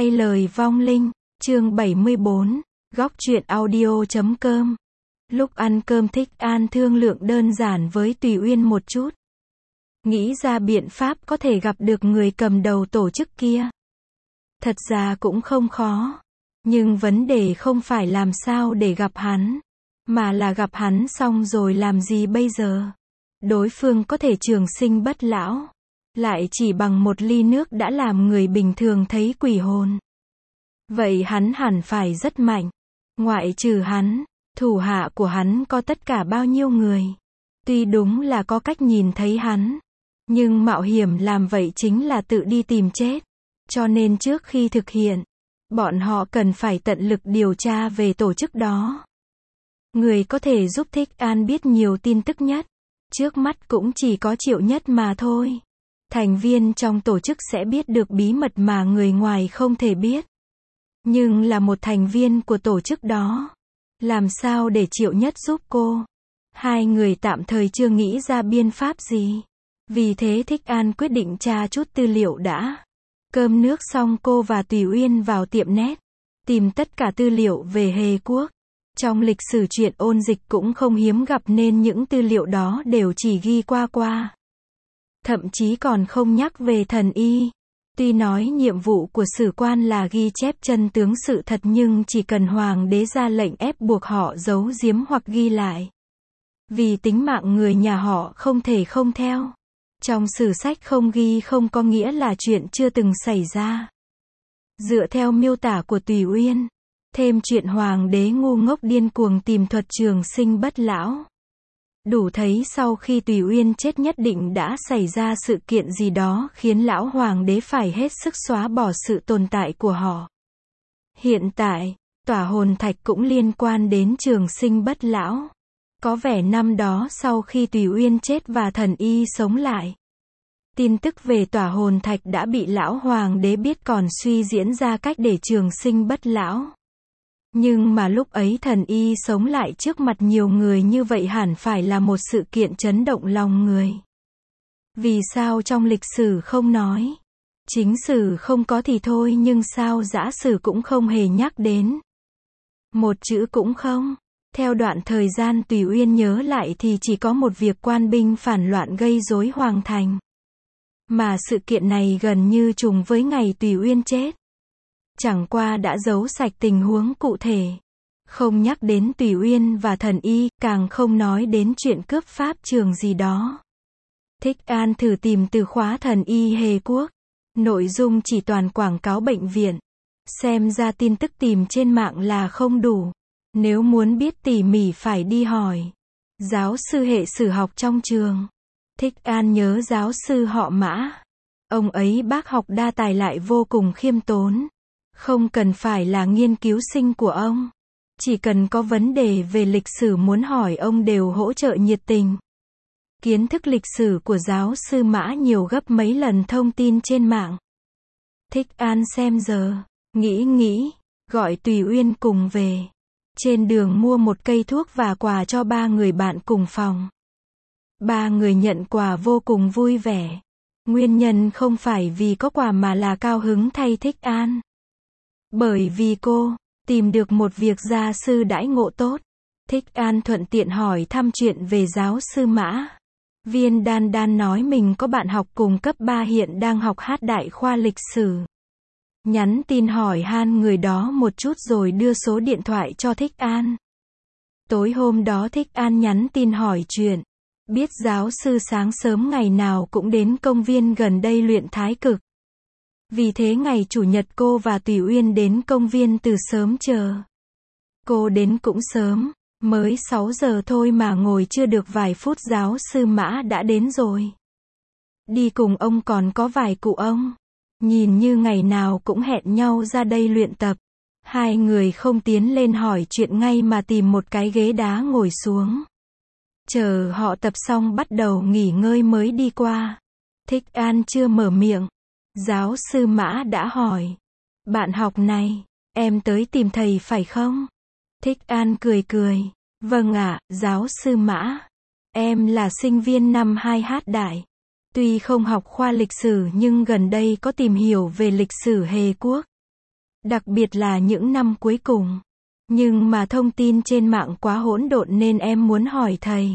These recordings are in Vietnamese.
Thay lời vong linh, chương 74, góc truyện audio.com. Lúc ăn cơm Thích An thương lượng đơn giản với Tùy Uyên một chút. Nghĩ ra biện pháp có thể gặp được người cầm đầu tổ chức kia. Thật ra cũng không khó. Nhưng vấn đề không phải làm sao để gặp hắn, mà là gặp hắn xong rồi làm gì bây giờ. Đối phương có thể trường sinh bất lão, lại chỉ bằng một ly nước đã làm người bình thường thấy quỷ hồn. Vậy hắn hẳn phải rất mạnh. Ngoại trừ hắn, thủ hạ của hắn có tất cả bao nhiêu người. Tuy đúng là có cách nhìn thấy hắn, nhưng mạo hiểm làm vậy chính là tự đi tìm chết. Cho nên trước khi thực hiện, bọn họ cần phải tận lực điều tra về tổ chức đó. Người có thể giúp Thích An biết nhiều tin tức nhất, trước mắt cũng chỉ có Triệu Nhất mà thôi. Thành viên trong tổ chức sẽ biết được bí mật mà người ngoài không thể biết. Nhưng là một thành viên của tổ chức đó, làm sao để Triệu Nhất giúp cô? Hai người tạm thời chưa nghĩ ra biện pháp gì. Vì thế Thích An quyết định tra chút tư liệu đã. Cơm nước xong cô và Tùy Uyên vào tiệm net, tìm tất cả tư liệu về Hề Quốc. Trong lịch sử chuyện ôn dịch cũng không hiếm gặp nên những tư liệu đó đều chỉ ghi qua. Thậm chí còn không nhắc về thần y. Tuy nói nhiệm vụ của sử quan là ghi chép chân tướng sự thật nhưng chỉ cần hoàng đế ra lệnh ép buộc họ giấu giếm hoặc ghi lại. Vì tính mạng người nhà họ không thể không theo. Trong sử sách không ghi không có nghĩa là chuyện chưa từng xảy ra. Dựa theo miêu tả của Tùy Uyên, thêm chuyện hoàng đế ngu ngốc điên cuồng tìm thuật trường sinh bất lão. Đủ thấy sau khi Tùy Uyên chết nhất định đã xảy ra sự kiện gì đó khiến lão hoàng đế phải hết sức xóa bỏ sự tồn tại của họ. Hiện tại, tỏa hồn thạch cũng liên quan đến trường sinh bất lão. Có vẻ năm đó sau khi Tùy Uyên chết và thần y sống lại, tin tức về tỏa hồn thạch đã bị lão hoàng đế biết còn suy diễn ra cách để trường sinh bất lão. Nhưng mà lúc ấy thần y sống lại trước mặt nhiều người như vậy hẳn phải là một sự kiện chấn động lòng người. Vì sao trong lịch sử không nói? Chính sử không có thì thôi nhưng sao giả sử cũng không hề nhắc đến. Một chữ cũng không. Theo đoạn thời gian Tùy Uyên nhớ lại thì chỉ có một việc quan binh phản loạn gây rối hoàng thành. Mà sự kiện này gần như trùng với ngày Tùy Uyên chết. Chẳng qua đã giấu sạch tình huống cụ thể. Không nhắc đến Tùy Uyên và thần y, càng không nói đến chuyện cướp pháp trường gì đó. Thích An thử tìm từ khóa thần y Hề Quốc. Nội dung chỉ toàn quảng cáo bệnh viện. Xem ra tin tức tìm trên mạng là không đủ. Nếu muốn biết tỉ mỉ phải đi hỏi giáo sư hệ sử học trong trường. Thích An nhớ giáo sư họ Mã. Ông ấy bác học đa tài lại vô cùng khiêm tốn. Không cần phải là nghiên cứu sinh của ông. Chỉ cần có vấn đề về lịch sử muốn hỏi ông đều hỗ trợ nhiệt tình. Kiến thức lịch sử của giáo sư Mã nhiều gấp mấy lần thông tin trên mạng. Thích An xem giờ, nghĩ, gọi Tùy Uyên cùng về. Trên đường mua một cây thuốc và quà cho 3 người bạn cùng phòng. 3 người nhận quà vô cùng vui vẻ. Nguyên nhân không phải vì có quà mà là cao hứng thay Thích An. Bởi vì cô tìm được một việc gia sư đãi ngộ tốt. Thích An thuận tiện hỏi thăm chuyện về giáo sư Mã. Viên Đan nói mình có bạn học cùng cấp 3 hiện đang học hát đại khoa lịch sử. Nhắn tin hỏi han người đó một chút rồi đưa số điện thoại cho Thích An. Tối hôm đó Thích An nhắn tin hỏi chuyện. Biết giáo sư sáng sớm ngày nào cũng đến công viên gần đây luyện thái cực. Vì thế ngày chủ nhật cô và Tùy Uyên đến công viên từ sớm chờ. Cô đến cũng sớm, mới 6 giờ thôi mà ngồi chưa được vài phút giáo sư Mã đã đến rồi. Đi cùng ông còn có vài cụ ông. Nhìn như ngày nào cũng hẹn nhau ra đây luyện tập. Hai người không tiến lên hỏi chuyện ngay mà tìm một cái ghế đá ngồi xuống. Chờ họ tập xong bắt đầu nghỉ ngơi mới đi qua. Thích An chưa mở miệng. Giáo sư Mã đã hỏi. Bạn học này, em tới tìm thầy phải không? Thích An cười. Vâng ạ, giáo sư Mã. Em là sinh viên năm 2 hát đại. Tuy không học khoa lịch sử nhưng gần đây có tìm hiểu về lịch sử Hề Quốc. Đặc biệt là những năm cuối cùng. Nhưng mà thông tin trên mạng quá hỗn độn nên em muốn hỏi thầy.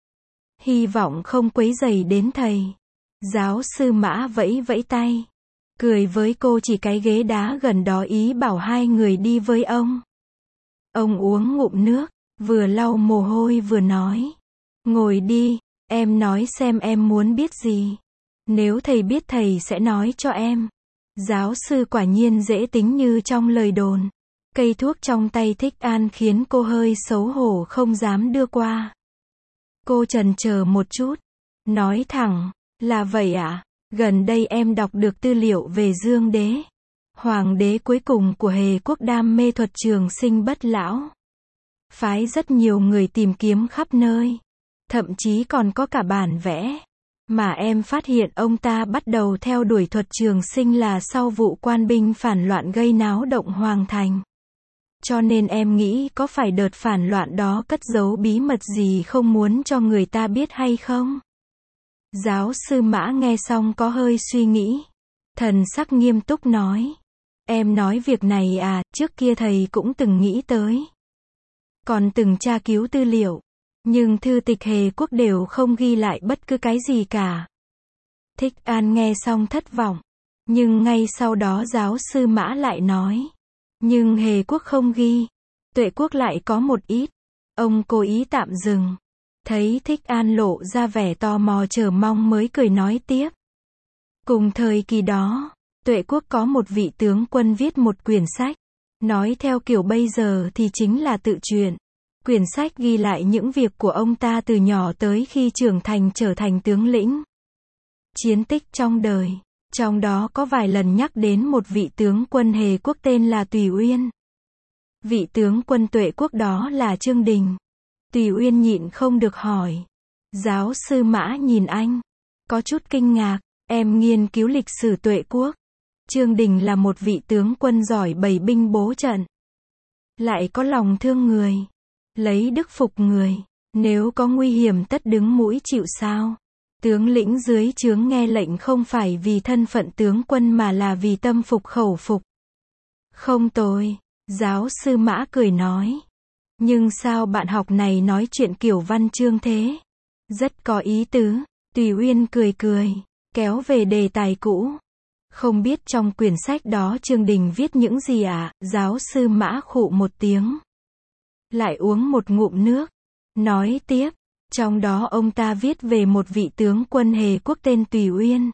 Hy vọng không quấy rầy đến thầy. Giáo sư Mã vẫy vẫy tay. Cười với cô chỉ cái ghế đá gần đó ý bảo hai người đi với ông. Ông uống ngụm nước, vừa lau mồ hôi vừa nói. Ngồi đi, em nói xem em muốn biết gì. Nếu thầy biết thầy sẽ nói cho em. Giáo sư quả nhiên dễ tính như trong lời đồn. Cây thuốc trong tay Thích An khiến cô hơi xấu hổ không dám đưa qua. Cô chần chờ một chút. Nói thẳng, là vậy ạ. Gần đây em đọc được tư liệu về Dương Đế. Hoàng đế cuối cùng của Hề Quốc đam mê thuật trường sinh bất lão. Phái rất nhiều người tìm kiếm khắp nơi. Thậm chí còn có cả bản vẽ. Mà em phát hiện ông ta bắt đầu theo đuổi thuật trường sinh là sau vụ quan binh phản loạn gây náo động Hoàng Thành. Cho nên em nghĩ có phải đợt phản loạn đó cất giấu bí mật gì không muốn cho người ta biết hay không? Giáo sư Mã nghe xong có hơi suy nghĩ. Thần sắc nghiêm túc nói. Em nói việc này à, trước kia thầy cũng từng nghĩ tới. Còn từng tra cứu tư liệu. Nhưng thư tịch Hề Quốc đều không ghi lại bất cứ cái gì cả. Thích An nghe xong thất vọng. Nhưng ngay sau đó giáo sư Mã lại nói. Nhưng Hề Quốc không ghi. Tuệ Quốc lại có một ít. Ông cố ý tạm dừng. Thấy Thích An lộ ra vẻ tò mò chờ mong mới cười nói tiếp. Cùng thời kỳ đó, Tuệ Quốc có một vị tướng quân viết một quyển sách. Nói theo kiểu bây giờ thì chính là tự truyện. Quyển sách ghi lại những việc của ông ta từ nhỏ tới khi trưởng thành trở thành tướng lĩnh. Chiến tích trong đời. Trong đó có vài lần nhắc đến một vị tướng quân Hề Quốc tên là Tùy Uyên. Vị tướng quân Tuệ Quốc đó là Chương Đình. Tùy Uyên nhịn không được hỏi. Giáo sư Mã nhìn anh. Có chút kinh ngạc. Em nghiên cứu lịch sử Tuệ Quốc. Chương Đình là một vị tướng quân giỏi bày binh bố trận. Lại có lòng thương người. Lấy đức phục người. Nếu có nguy hiểm tất đứng mũi chịu sào. Tướng lĩnh dưới trướng nghe lệnh không phải vì thân phận tướng quân mà là vì tâm phục khẩu phục. Không tồi. Giáo sư Mã cười nói. Nhưng sao bạn học này nói chuyện kiểu văn chương thế? Rất có ý tứ. Tùy Uyên cười cười. Kéo về đề tài cũ. Không biết trong quyển sách đó Chương Đình viết những gì ạ? Giáo sư Mã khụ một tiếng. Lại uống một ngụm nước. Nói tiếp. Trong đó ông ta viết về một vị tướng quân Hề Quốc tên Tùy Uyên.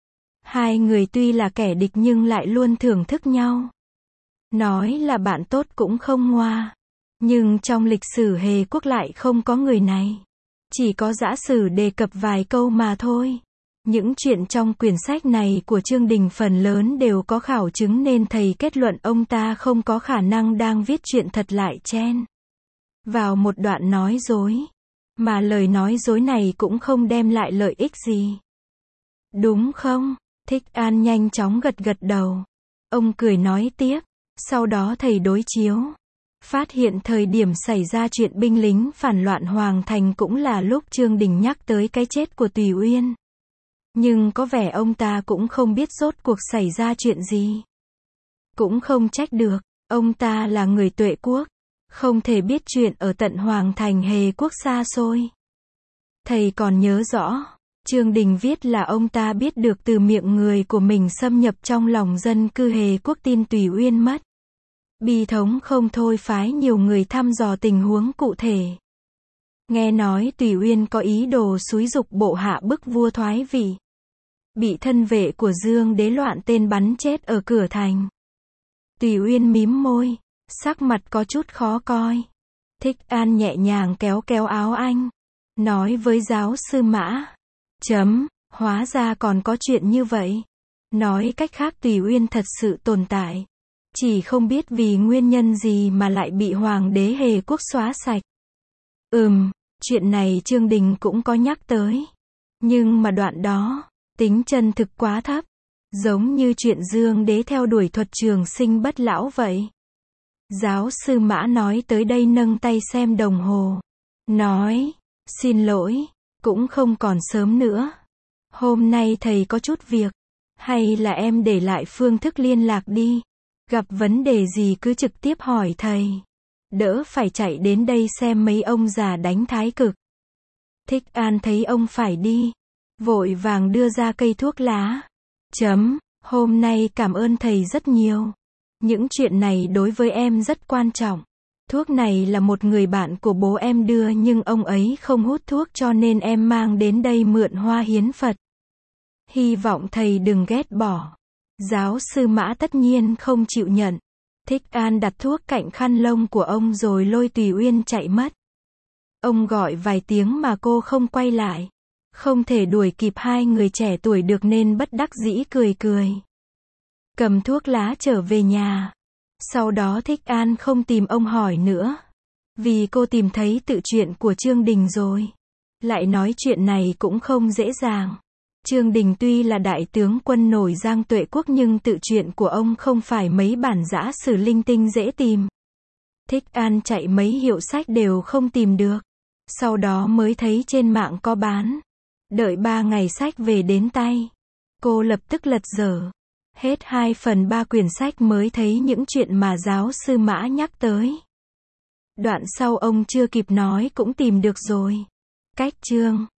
Hai người tuy là kẻ địch nhưng lại luôn thưởng thức nhau. Nói là bạn tốt cũng không ngoa. Nhưng trong lịch sử Hề Quốc lại không có người này. Chỉ có giả sử đề cập vài câu mà thôi. Những chuyện trong quyển sách này của Chương Đình phần lớn đều có khảo chứng nên thầy kết luận ông ta không có khả năng đang viết chuyện thật lại chen vào một đoạn nói dối. Mà lời nói dối này cũng không đem lại lợi ích gì. Đúng không? Thích An nhanh chóng gật gật đầu. Ông cười nói tiếp. Sau đó thầy đối chiếu. Phát hiện thời điểm xảy ra chuyện binh lính phản loạn Hoàng Thành cũng là lúc Chương Đình nhắc tới cái chết của Tùy Uyên. Nhưng có vẻ ông ta cũng không biết rốt cuộc xảy ra chuyện gì. Cũng không trách được. Ông ta là người Tuệ Quốc. Không thể biết chuyện ở tận Hoàng Thành Hề Quốc xa xôi. Thầy còn nhớ rõ. Chương Đình viết là ông ta biết được từ miệng người của mình xâm nhập trong lòng dân cư Hề Quốc tin Tùy Uyên mất. Bi thống không thôi phái nhiều người thăm dò tình huống cụ thể. Nghe nói Tùy Uyên có ý đồ xúi giục bộ hạ bức vua thoái vị. Bị thân vệ của Dương Đế loạn tên bắn chết ở cửa thành. Tùy Uyên mím môi. Sắc mặt có chút khó coi. Thích An nhẹ nhàng kéo kéo áo anh. Nói với giáo sư Mã. Hóa ra còn có chuyện như vậy. Nói cách khác Tùy Uyên thật sự tồn tại. Chỉ không biết vì nguyên nhân gì mà lại bị Hoàng đế Hề Quốc xóa sạch. Chuyện này Chương Đình cũng có nhắc tới. Nhưng mà đoạn đó, tính chân thực quá thấp. Giống như chuyện Dương Đế theo đuổi thuật trường sinh bất lão vậy. Giáo sư Mã nói tới đây nâng tay xem đồng hồ. Nói, xin lỗi, cũng không còn sớm nữa. Hôm nay thầy có chút việc. Hay là em để lại phương thức liên lạc đi. Gặp vấn đề gì cứ trực tiếp hỏi thầy. Đỡ phải chạy đến đây xem mấy ông già đánh thái cực. Thích An thấy ông phải đi. Vội vàng đưa ra cây thuốc lá. Hôm nay cảm ơn thầy rất nhiều. Những chuyện này đối với em rất quan trọng. Thuốc này là một người bạn của bố em đưa nhưng ông ấy không hút thuốc cho nên em mang đến đây mượn hoa hiến Phật. Hy vọng thầy đừng ghét bỏ. Giáo sư Mã tất nhiên không chịu nhận. Thích An đặt thuốc cạnh khăn lông của ông rồi lôi Tùy Uyên chạy mất. Ông gọi vài tiếng mà cô không quay lại. Không thể đuổi kịp hai người trẻ tuổi được nên bất đắc dĩ cười cười. Cầm thuốc lá trở về nhà. Sau đó Thích An không tìm ông hỏi nữa. Vì cô tìm thấy tự truyện của Trương Đình rồi. Lại nói chuyện này cũng không dễ dàng. Trương Đình tuy là đại tướng quân nổi Giang Tuệ Quốc nhưng tự truyện của ông không phải mấy bản giã sử linh tinh dễ tìm. Thích An chạy mấy hiệu sách đều không tìm được. Sau đó mới thấy trên mạng có bán. Đợi 3 ngày sách về đến tay. Cô lập tức lật dở. Hết 2/3 quyển sách mới thấy những chuyện mà giáo sư Mã nhắc tới. Đoạn sau ông chưa kịp nói cũng tìm được rồi. Cách chương